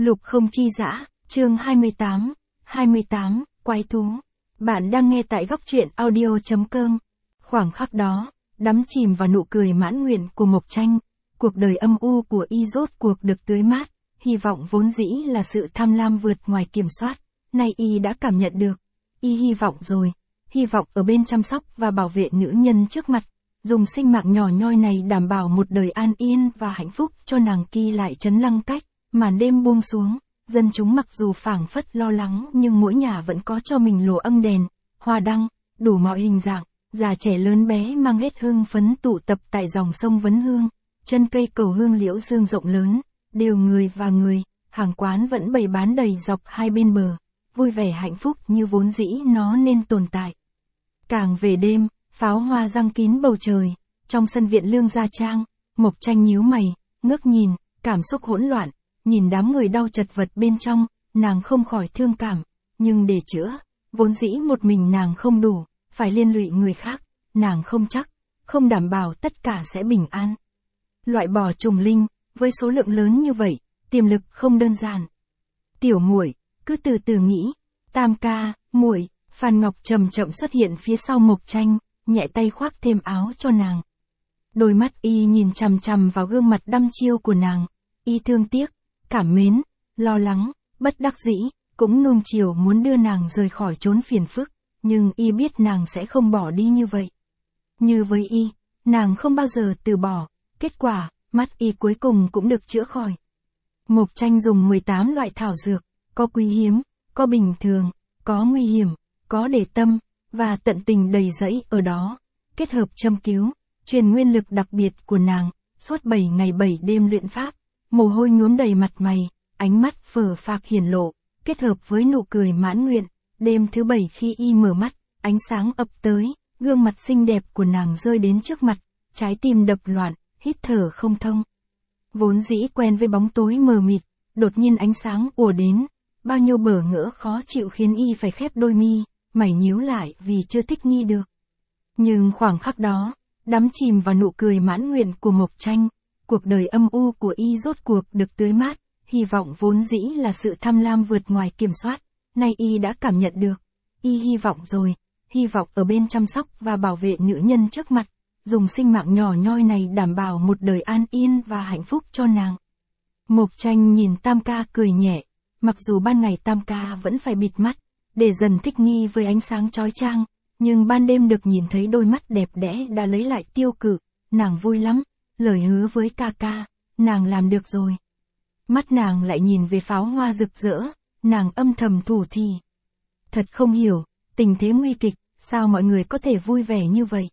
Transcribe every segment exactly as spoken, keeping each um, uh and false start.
Lục không chi dã, chương hai mươi tám, hai mươi tám, quái thú. Bạn đang nghe tại góc truyện audio.com. Khoảng khắc đó, đắm chìm vào nụ cười mãn nguyện của Mộc Tranh, cuộc đời âm u của y rốt cuộc được tưới mát, hy vọng vốn dĩ là sự tham lam vượt ngoài kiểm soát, nay y đã cảm nhận được. Y hy vọng rồi, hy vọng ở bên chăm sóc và bảo vệ nữ nhân trước mặt, dùng sinh mạng nhỏ nhoi này đảm bảo một đời an yên và hạnh phúc cho nàng Kỳ lại trấn lăng cách. Màn đêm buông xuống, dân chúng mặc dù phảng phất lo lắng nhưng mỗi nhà vẫn có cho mình lùa âm đèn, hoa đăng, đủ mọi hình dạng, già trẻ lớn bé mang hết hương phấn tụ tập tại dòng sông Vấn Hương, chân cây cầu hương liễu dương rộng lớn, đều người và người, hàng quán vẫn bày bán đầy dọc hai bên bờ, vui vẻ hạnh phúc như vốn dĩ nó nên tồn tại. Càng về đêm, pháo hoa răng kín bầu trời, trong sân viện Lương Gia Trang, Mộc Tranh nhíu mày, ngước nhìn, cảm xúc hỗn loạn. Nhìn đám người đau chật vật bên trong, nàng không khỏi thương cảm, nhưng để chữa, vốn dĩ một mình nàng không đủ, phải liên lụy người khác, nàng không chắc, không đảm bảo tất cả sẽ bình an. Loại bỏ trùng linh, với số lượng lớn như vậy, tiềm lực không đơn giản. Tiểu muội, cứ từ từ nghĩ. Tam ca, muội, Phan Ngọc chậm chậm xuất hiện phía sau Mộc Tranh, nhẹ tay khoác thêm áo cho nàng. Đôi mắt y nhìn chằm chằm vào gương mặt đăm chiêu của nàng, y thương tiếc, cảm mến, lo lắng, bất đắc dĩ, cũng nuông chiều muốn đưa nàng rời khỏi chốn phiền phức, nhưng y biết nàng sẽ không bỏ đi như vậy. Như với y, nàng không bao giờ từ bỏ, kết quả, mắt y cuối cùng cũng được chữa khỏi. Mộc Tranh dùng mười tám loại thảo dược, có quý hiếm, có bình thường, có nguy hiểm, có để tâm, và tận tình đầy dẫy ở đó, kết hợp châm cứu, truyền nguyên lực đặc biệt của nàng, suốt bảy ngày bảy đêm luyện pháp. Mồ hôi nhuốm đầy mặt mày, ánh mắt phờ phạc hiển lộ, kết hợp với nụ cười mãn nguyện, đêm thứ bảy khi y mở mắt, ánh sáng ập tới, gương mặt xinh đẹp của nàng rơi đến trước mặt, trái tim đập loạn, hít thở không thông. Vốn dĩ quen với bóng tối mờ mịt, đột nhiên ánh sáng ùa đến, bao nhiêu bỡ ngỡ khó chịu khiến y phải khép đôi mi, mày nhíu lại vì chưa thích nghi được. Nhưng khoảng khắc đó, đắm chìm vào nụ cười mãn nguyện của Mộc Tranh. Cuộc đời âm u của y rốt cuộc được tưới mát, hy vọng vốn dĩ là sự tham lam vượt ngoài kiểm soát, nay y đã cảm nhận được. Y hy vọng rồi, hy vọng ở bên chăm sóc và bảo vệ nữ nhân trước mặt, dùng sinh mạng nhỏ nhoi này đảm bảo một đời an yên và hạnh phúc cho nàng. Mộc Tranh nhìn Tam ca cười nhẹ, mặc dù ban ngày Tam ca vẫn phải bịt mắt, để dần thích nghi với ánh sáng chói chang, nhưng ban đêm được nhìn thấy đôi mắt đẹp đẽ đã lấy lại tiêu cự, nàng vui lắm. Lời hứa với ca ca, nàng làm được rồi. Mắt nàng lại nhìn về pháo hoa rực rỡ, nàng âm thầm thủ thỉ. Thật không hiểu, tình thế nguy kịch, sao mọi người có thể vui vẻ như vậy?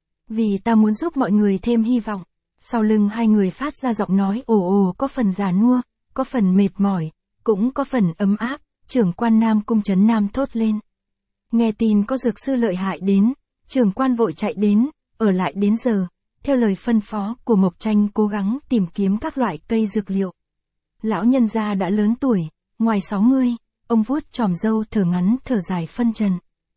Vì ta muốn giúp mọi người thêm hy vọng. Sau lưng hai người phát ra giọng nói ồ ồ có phần già nua, có phần mệt mỏi, cũng có phần ấm áp, trưởng quan Nam Cung Trấn Nam thốt lên. Nghe tin có dược sư lợi hại đến, trưởng quan vội chạy đến, ở lại đến giờ. Theo lời phân phó của Mộc Tranh cố gắng tìm kiếm các loại cây dược liệu. Lão nhân gia đã lớn tuổi, ngoài sáu mươi, ông vuốt chòm râu thở ngắn thở dài phân trần.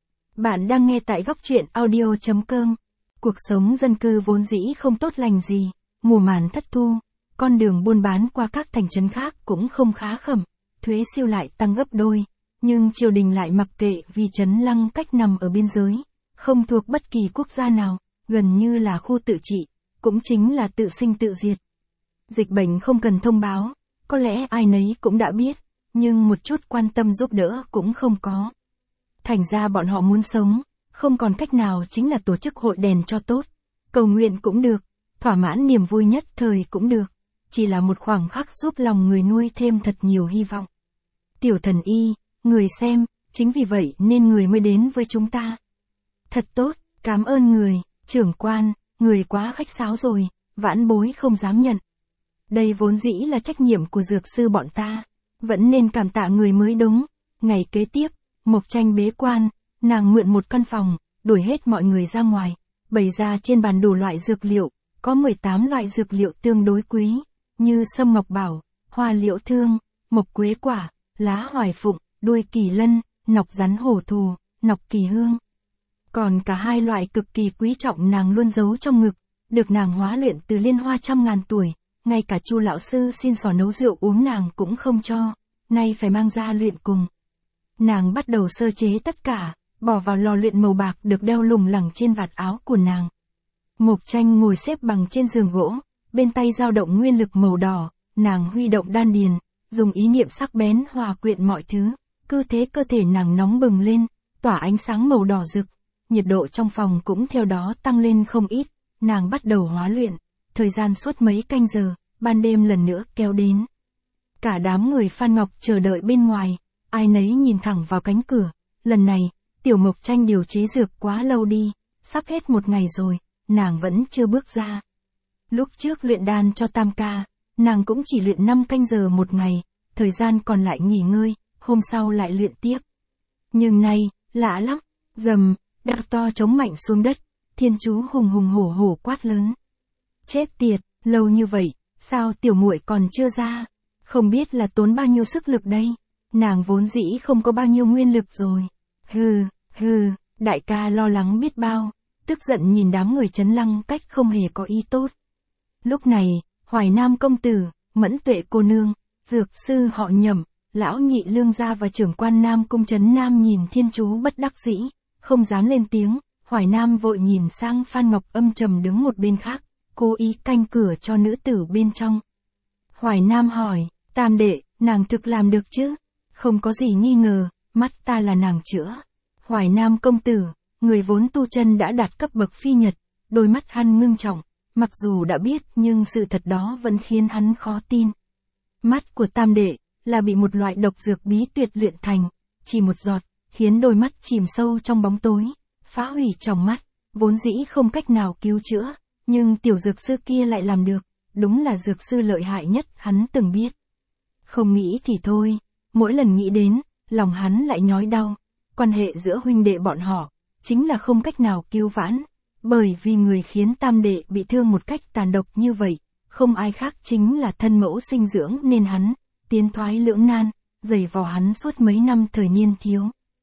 Bạn đang nghe tại góc truyện audio.com. Cuộc sống dân cư vốn dĩ không tốt lành gì, mùa màn thất thu, con đường buôn bán qua các thành trấn khác cũng không khá khẩm, thuế siêu lại tăng gấp đôi, nhưng triều đình lại mặc kệ vì trấn Lăng Cách nằm ở biên giới, không thuộc bất kỳ quốc gia nào. Gần như là khu tự trị, cũng chính là tự sinh tự diệt. Dịch bệnh không cần thông báo, có lẽ ai nấy cũng đã biết, nhưng một chút quan tâm giúp đỡ cũng không có. Thành ra bọn họ muốn sống, không còn cách nào chính là tổ chức hội đèn cho tốt, cầu nguyện cũng được, thỏa mãn niềm vui nhất thời cũng được, chỉ là một khoảng khắc giúp lòng người nuôi thêm thật nhiều hy vọng. Tiểu thần y, người xem, chính vì vậy nên người mới đến với chúng ta. Thật tốt, cảm ơn người. Trưởng quan, người quá khách sáo rồi, vãn bối không dám nhận. Đây vốn dĩ là trách nhiệm của dược sư bọn ta, vẫn nên cảm tạ người mới đúng. Ngày kế tiếp, Mộc Tranh bế quan, nàng mượn một căn phòng, đuổi hết mọi người ra ngoài, bày ra trên bàn đủ loại dược liệu, có mười tám loại dược liệu tương đối quý, như sâm ngọc bảo, hoa liễu thương, mộc quế quả, lá hoài phụng, đuôi kỳ lân, nọc rắn hổ thù, nọc kỳ hương. Còn cả hai loại cực kỳ quý trọng nàng luôn giấu trong ngực, được nàng hóa luyện từ liên hoa trăm ngàn tuổi, ngay cả Chu lão sư xin xỏ nấu rượu uống nàng cũng không cho, nay phải mang ra luyện cùng. Nàng bắt đầu sơ chế tất cả, bỏ vào lò luyện màu bạc được đeo lủng lẳng trên vạt áo của nàng. Mộc Tranh ngồi xếp bằng trên giường gỗ, bên tay dao động nguyên lực màu đỏ, nàng huy động đan điền, dùng ý niệm sắc bén hòa quyện mọi thứ, cứ thế cơ thể nàng nóng bừng lên, tỏa ánh sáng màu đỏ rực, nhiệt độ trong phòng cũng theo đó tăng lên không ít, nàng bắt đầu hóa luyện, thời gian suốt mấy canh giờ, ban đêm lần nữa kéo đến. Cả đám người Phan Ngọc chờ đợi bên ngoài, ai nấy nhìn thẳng vào cánh cửa, lần này, tiểu Mộc Tranh điều chế dược quá lâu đi, sắp hết một ngày rồi, nàng vẫn chưa bước ra. Lúc trước luyện đan cho Tam ca, nàng cũng chỉ luyện năm canh giờ một ngày, thời gian còn lại nghỉ ngơi, hôm sau lại luyện tiếp. Nhưng nay, lạ lắm, rầm, đạp to trống mạnh xuống đất, Thiên Chú hùng hùng hổ hổ quát lớn. Chết tiệt, lâu như vậy, sao tiểu muội còn chưa ra? Không biết là tốn bao nhiêu sức lực đây, nàng vốn dĩ không có bao nhiêu nguyên lực rồi. Hừ, hừ, đại ca lo lắng biết bao, tức giận nhìn đám người Trấn Lăng cách không hề có ý tốt. Lúc này, Hoài Nam công tử, Mẫn Tuệ cô nương, dược sư họ Nhậm, lão nhị lương gia và trưởng quan Nam cung Trấn Nam nhìn Thiên Chú bất đắc dĩ, không dám lên tiếng. Hoài Nam vội nhìn sang Phan Ngọc âm trầm đứng một bên khác, cố ý canh cửa cho nữ tử bên trong. Hoài Nam hỏi, Tam đệ, nàng thực làm được chứ? Không có gì nghi ngờ, mắt ta là nàng chữa. Hoài Nam công tử, người vốn tu chân đã đạt cấp bậc phi nhật, đôi mắt hắn ngưng trọng, mặc dù đã biết nhưng sự thật đó vẫn khiến hắn khó tin. Mắt của Tam đệ, là bị một loại độc dược bí tuyệt luyện thành, chỉ một giọt, khiến đôi mắt chìm sâu trong bóng tối, phá hủy tròng mắt, vốn dĩ không cách nào cứu chữa, nhưng tiểu dược sư kia lại làm được, đúng là dược sư lợi hại nhất hắn từng biết. Không nghĩ thì thôi, mỗi lần nghĩ đến, lòng hắn lại nhói đau, quan hệ giữa huynh đệ bọn họ, chính là không cách nào cứu vãn, bởi vì người khiến Tam đệ bị thương một cách tàn độc như vậy, không ai khác chính là thân mẫu sinh dưỡng nên hắn, tiến thoái lưỡng nan, giày vò hắn suốt mấy năm thời niên thiếu.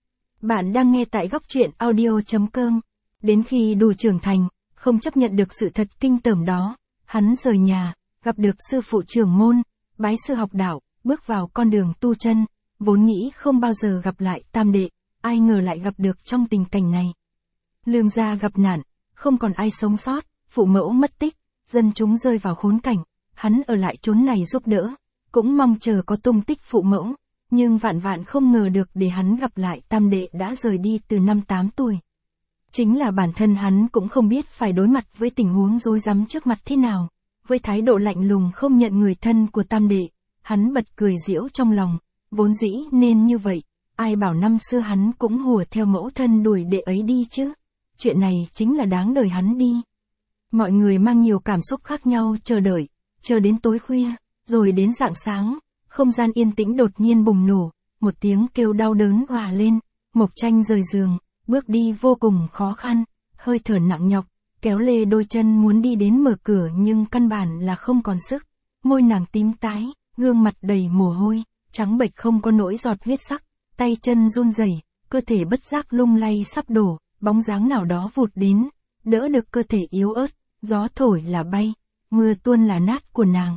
Bạn đang nghe tại góc truyện audio chấm com. Đến khi đủ trưởng thành, không chấp nhận được sự thật kinh tởm đó, hắn rời nhà, gặp được sư phụ trưởng môn, bái sư học đạo, bước vào con đường tu chân, vốn nghĩ không bao giờ gặp lại Tam đệ, ai ngờ lại gặp được trong tình cảnh này. Lương gia gặp nạn, không còn ai sống sót, phụ mẫu mất tích, dân chúng rơi vào khốn cảnh, hắn ở lại chốn này giúp đỡ, cũng mong chờ có tung tích phụ mẫu, nhưng vạn vạn không ngờ được để hắn gặp lại Tam đệ đã rời đi từ năm tám tuổi. Chính là bản thân hắn cũng không biết phải đối mặt với tình huống rối rắm trước mặt thế nào, với thái độ lạnh lùng không nhận người thân của Tam đệ, hắn bật cười giễu trong lòng, vốn dĩ nên như vậy, ai bảo năm xưa hắn cũng hùa theo mẫu thân đuổi đệ ấy đi chứ, chuyện này chính là đáng đời hắn đi. Mọi người mang nhiều cảm xúc khác nhau chờ đợi, chờ đến tối khuya, rồi đến rạng sáng, không gian yên tĩnh đột nhiên bùng nổ, một tiếng kêu đau đớn òa lên, Mộc Tranh rời giường, bước đi vô cùng khó khăn, hơi thở nặng nhọc, kéo lê đôi chân muốn đi đến mở cửa nhưng căn bản là không còn sức, môi nàng tím tái, gương mặt đầy mồ hôi, trắng bệch không có nỗi giọt huyết sắc, tay chân run rẩy, cơ thể bất giác lung lay sắp đổ, bóng dáng nào đó vụt đến, đỡ được cơ thể yếu ớt, gió thổi là bay, mưa tuôn là nát của nàng.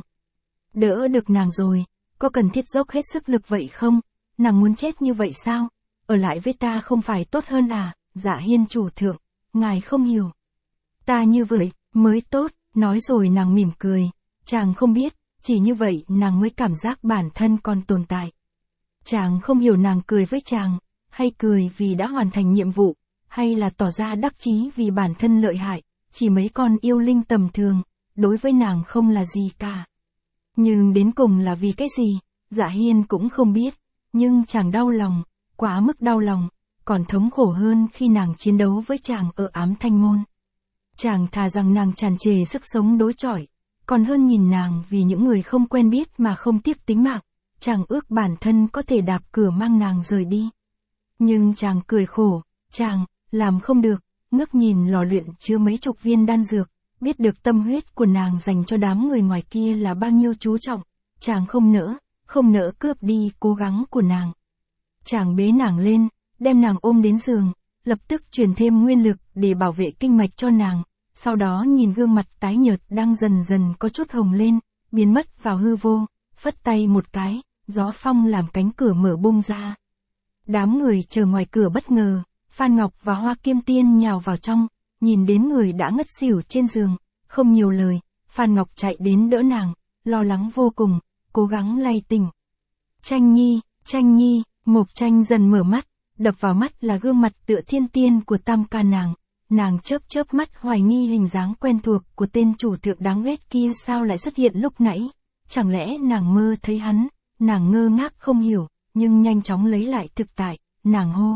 Đỡ được nàng rồi, có cần thiết dốc hết sức lực vậy không? Nàng muốn chết như vậy sao? Ở lại với ta không phải tốt hơn à? Dạ Hiên chủ thượng, ngài không hiểu. Ta như vậy, mới tốt, nói rồi nàng mỉm cười, chàng không biết, chỉ như vậy nàng mới cảm giác bản thân còn tồn tại. Chàng không hiểu nàng cười với chàng, hay cười vì đã hoàn thành nhiệm vụ, hay là tỏ ra đắc chí vì bản thân lợi hại, chỉ mấy con yêu linh tầm thường, đối với nàng không là gì cả. Nhưng đến cùng là vì cái gì, Dạ Hiên cũng không biết, nhưng chàng đau lòng, quá mức đau lòng, còn thống khổ hơn khi nàng chiến đấu với chàng ở ám thanh môn. Chàng thà rằng nàng tràn trề sức sống đối chọi, còn hơn nhìn nàng vì những người không quen biết mà không tiếc tính mạng, chàng ước bản thân có thể đạp cửa mang nàng rời đi. Nhưng chàng cười khổ, chàng, làm không được, ngước nhìn lò luyện chứa mấy chục viên đan dược, biết được tâm huyết của nàng dành cho đám người ngoài kia là bao nhiêu chú trọng, chàng không nỡ, không nỡ cướp đi cố gắng của nàng. Chàng bế nàng lên, đem nàng ôm đến giường, lập tức truyền thêm nguyên lực để bảo vệ kinh mạch cho nàng, sau đó nhìn gương mặt tái nhợt đang dần dần có chút hồng lên, biến mất vào hư vô, phất tay một cái, gió phong làm cánh cửa mở bung ra. Đám người chờ ngoài cửa bất ngờ, Phan Ngọc và Hoa Kim Tiên nhào vào trong, nhìn đến người đã ngất xỉu trên giường, không nhiều lời, Phan Ngọc chạy đến đỡ nàng, lo lắng vô cùng, cố gắng lay tỉnh. Tranh Nhi, Tranh Nhi, Mộc Tranh dần mở mắt, đập vào mắt là gương mặt tựa thiên tiên của tam ca nàng. Nàng chớp chớp mắt hoài nghi hình dáng quen thuộc của tên chủ thượng đáng ghét kia sao lại xuất hiện lúc nãy. Chẳng lẽ nàng mơ thấy hắn, nàng ngơ ngác không hiểu, nhưng nhanh chóng lấy lại thực tại, nàng hô.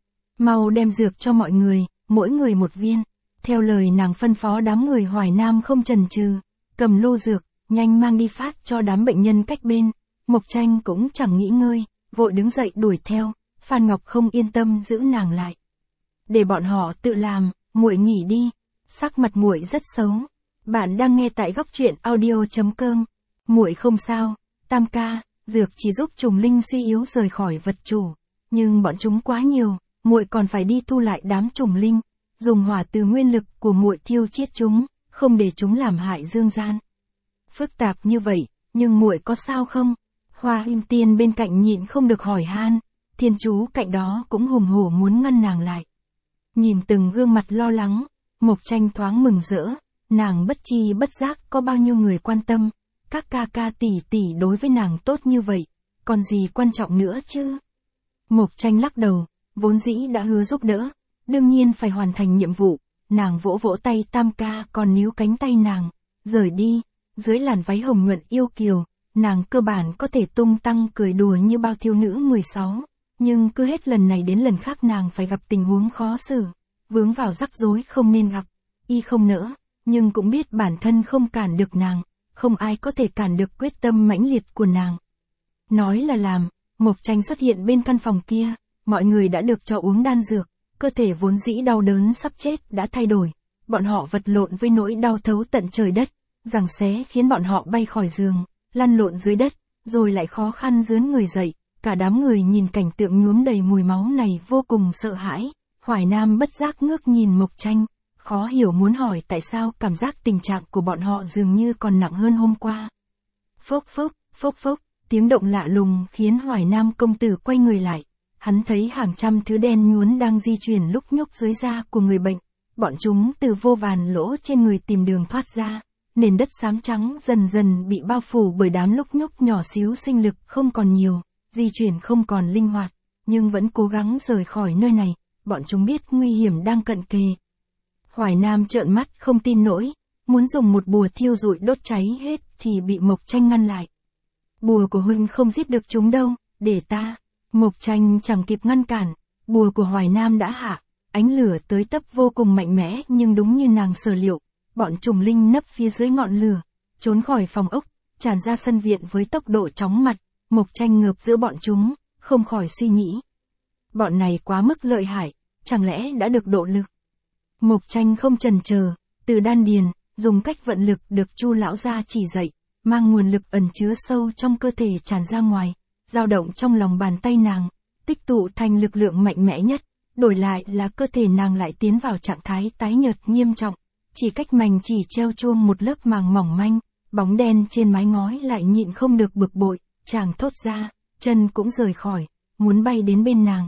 Mau đem dược cho mọi người, mỗi người một viên. Theo lời nàng phân phó đám người Hoài Nam không chần chừ, cầm lô dược, nhanh mang đi phát cho đám bệnh nhân cách bên. Mộc Tranh cũng chẳng nghĩ ngơi, vội đứng dậy đuổi theo, Phan Ngọc không yên tâm giữ nàng lại. Để bọn họ tự làm, muội nghỉ đi. Sắc mặt muội rất xấu. Bạn đang nghe tại góc truyện audio chấm com. Muội không sao, tam ca, dược chỉ giúp trùng linh suy yếu rời khỏi vật chủ, nhưng bọn chúng quá nhiều, muội còn phải đi thu lại đám trùng linh, dùng hỏa từ nguyên lực của muội thiêu chết chúng, không để chúng làm hại dương gian. Phức tạp như vậy, nhưng muội có sao không? Hoa Kim Tiên bên cạnh nhịn không được hỏi han, Thiên Chú cạnh đó cũng hùng hổ muốn ngăn nàng lại. Nhìn từng gương mặt lo lắng, Mộc Tranh thoáng mừng rỡ, nàng bất chi bất giác có bao nhiêu người quan tâm, các ca ca tỷ tỷ đối với nàng tốt như vậy, còn gì quan trọng nữa chứ? Mộc Tranh lắc đầu, vốn dĩ đã hứa giúp đỡ, đương nhiên phải hoàn thành nhiệm vụ, nàng vỗ vỗ tay tam ca còn níu cánh tay nàng, rời đi, dưới làn váy hồng nhuận yêu kiều, nàng cơ bản có thể tung tăng cười đùa như bao thiếu nữ mười sáu, nhưng cứ hết lần này đến lần khác nàng phải gặp tình huống khó xử, vướng vào rắc rối không nên gặp, y không nỡ, nhưng cũng biết bản thân không cản được nàng, không ai có thể cản được quyết tâm mãnh liệt của nàng. Nói là làm, Mộc Tranh xuất hiện bên căn phòng kia, mọi người đã được cho uống đan dược, cơ thể vốn dĩ đau đớn sắp chết đã thay đổi, bọn họ vật lộn với nỗi đau thấu tận trời đất, giằng xé khiến bọn họ bay khỏi giường, lăn lộn dưới đất, rồi lại khó khăn dướn người dậy, cả đám người nhìn cảnh tượng nhuốm đầy mùi máu này vô cùng sợ hãi, Hoài Nam bất giác ngước nhìn Mộc Tranh, khó hiểu muốn hỏi tại sao cảm giác tình trạng của bọn họ dường như còn nặng hơn hôm qua. Phốc phốc, phốc phốc, tiếng động lạ lùng khiến Hoài Nam công tử quay người lại, hắn thấy hàng trăm thứ đen nhuốm đang di chuyển lúc nhúc dưới da của người bệnh, bọn chúng từ vô vàn lỗ trên người tìm đường thoát ra. Nền đất xám trắng dần dần bị bao phủ bởi đám lúc nhúc nhỏ xíu, sinh lực không còn nhiều, di chuyển không còn linh hoạt, nhưng vẫn cố gắng rời khỏi nơi này, bọn chúng biết nguy hiểm đang cận kề. Hoài Nam trợn mắt không tin nổi, muốn dùng một bùa thiêu rụi đốt cháy hết thì bị Mộc Tranh ngăn lại. Bùa của huynh không giết được chúng đâu, để ta. Mộc Tranh chẳng kịp ngăn cản, bùa của Hoài Nam đã hạ, ánh lửa tới tấp vô cùng mạnh mẽ nhưng đúng như nàng sở liệu. Bọn trùng linh nấp phía dưới ngọn lửa, trốn khỏi phòng ốc, tràn ra sân viện với tốc độ chóng mặt, Mộc Tranh ngợp giữa bọn chúng, không khỏi suy nghĩ. Bọn này quá mức lợi hại, chẳng lẽ đã được độ lực? Mộc Tranh không chần chờ, từ đan điền, dùng cách vận lực được Chu lão gia chỉ dạy, mang nguồn lực ẩn chứa sâu trong cơ thể tràn ra ngoài, dao động trong lòng bàn tay nàng, tích tụ thành lực lượng mạnh mẽ nhất, đổi lại là cơ thể nàng lại tiến vào trạng thái tái nhợt nghiêm trọng. Chỉ cách mảnh chỉ treo chuông một lớp màng mỏng manh, bóng đen trên mái ngói lại nhịn không được bực bội, chàng thốt ra, chân cũng rời khỏi, muốn bay đến bên nàng.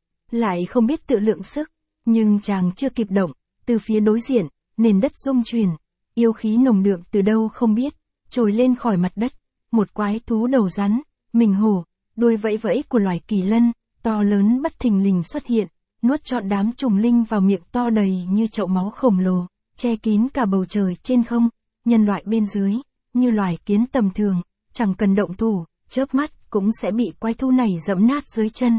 Lại không biết tự lượng sức, nhưng chàng chưa kịp động, từ phía đối diện, nền đất rung chuyển, yêu khí nồng đượm từ đâu không biết, trồi lên khỏi mặt đất, một quái thú đầu rắn, mình hổ, đuôi vẫy vẫy của loài kỳ lân, to lớn bất thình lình xuất hiện, nuốt trọn đám trùng linh vào miệng to đầy như chậu máu khổng lồ. Che kín cả bầu trời trên không, nhân loại bên dưới, như loài kiến tầm thường, chẳng cần động thủ, chớp mắt cũng sẽ bị quái thú này dẫm nát dưới chân.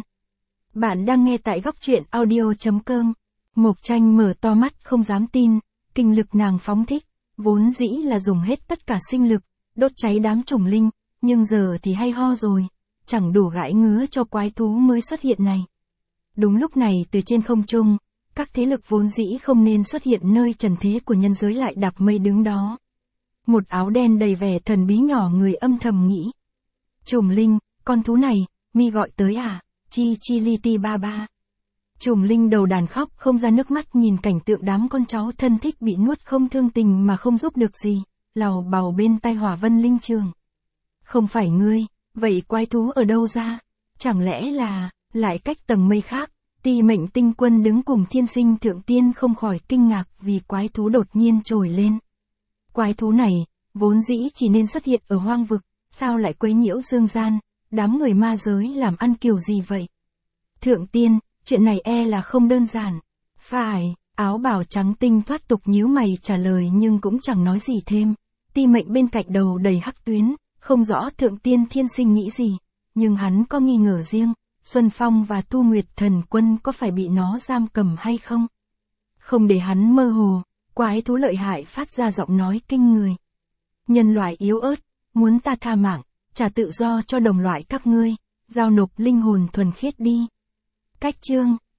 Bạn đang nghe tại góc truyện audio chấm com. Mộc Tranh mở to mắt không dám tin, kinh lực nàng phóng thích, vốn dĩ là dùng hết tất cả sinh lực, đốt cháy đám trùng linh, nhưng giờ thì hay ho rồi, chẳng đủ gãi ngứa cho quái thú mới xuất hiện này. Đúng lúc này từ trên không trung, các thế lực vốn dĩ không nên xuất hiện nơi trần thế của nhân giới lại đạp mây đứng đó. Một áo đen đầy vẻ thần bí nhỏ người âm thầm nghĩ. Trùng linh, con thú này, mi gọi tới à, chi chi li ti ba ba. Trùng linh đầu đàn khóc không ra nước mắt nhìn cảnh tượng đám con cháu thân thích bị nuốt không thương tình mà không giúp được gì, lào bào bên tai Hỏa Vân Linh Trường. Không phải ngươi, Vậy quái thú ở đâu ra? Chẳng lẽ là, lại cách tầng mây khác? Ti Mệnh Tinh Quân đứng cùng Thiên Sinh Thượng Tiên không khỏi kinh ngạc vì quái thú đột nhiên trồi lên. Quái thú này, vốn dĩ chỉ nên xuất hiện ở hoang vực, sao lại quấy nhiễu dương gian, đám người ma giới làm ăn kiểu gì vậy? Thượng Tiên, chuyện này e là không đơn giản. Phải, áo bào trắng tinh thoát tục nhíu mày trả lời nhưng cũng chẳng nói gì thêm. Ti Mệnh bên cạnh đầu đầy hắc tuyến, không rõ Thượng Tiên Thiên Sinh nghĩ gì, nhưng hắn có nghi ngờ riêng, Xuân Phong và Thu Nguyệt Thần Quân có phải bị nó giam cầm hay không? Không để hắn mơ hồ, quái thú lợi hại phát ra giọng nói kinh người. Nhân loại yếu ớt, muốn ta tha mạng, trả tự do cho đồng loại các ngươi, giao nộp linh hồn thuần khiết đi. Cách chương